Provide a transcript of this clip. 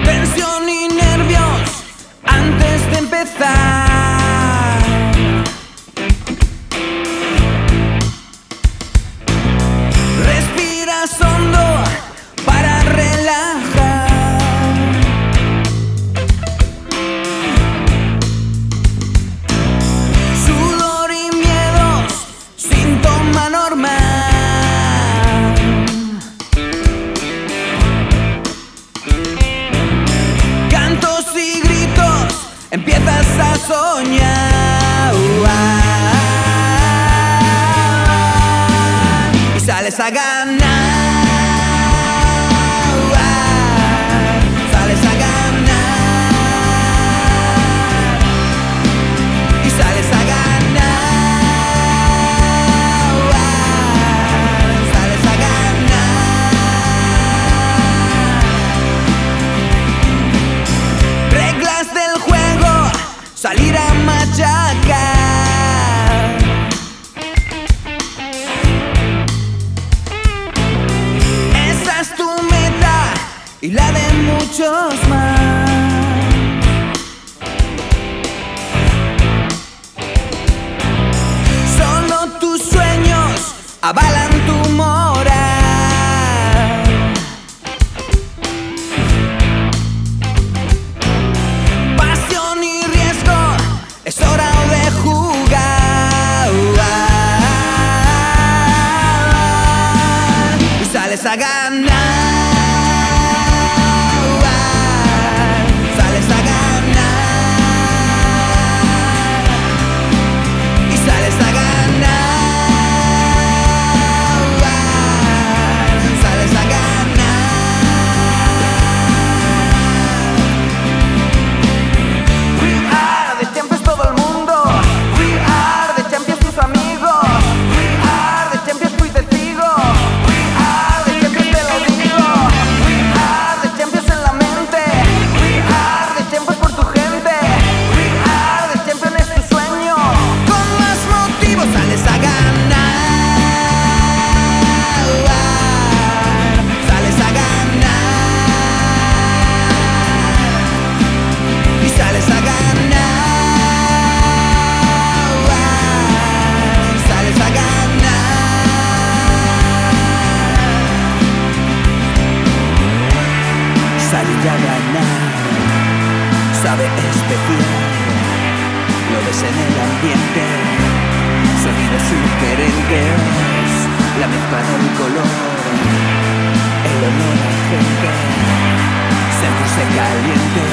Tensión y nervios antes de empezar. Respiras hondo para relajar. Sudor y miedos, síntoma normal. Empiezas a soñar y sales a ganar, sales a ganar y sales a ganar, sales a ganar. Reglas del juego, salir a machacar. Esa es tu meta y la de muchos más. Solo tus sueños avalan tu moral. Es hora de jugar y sales a ganar, sales a ganar y sales a ganar, sales a ganar. We are the champions. Salir a ganar, sabe especial, lo ves en el ambiente, sonidos sugerentes, la mezcla del color, el olor a gente, sentirse caliente,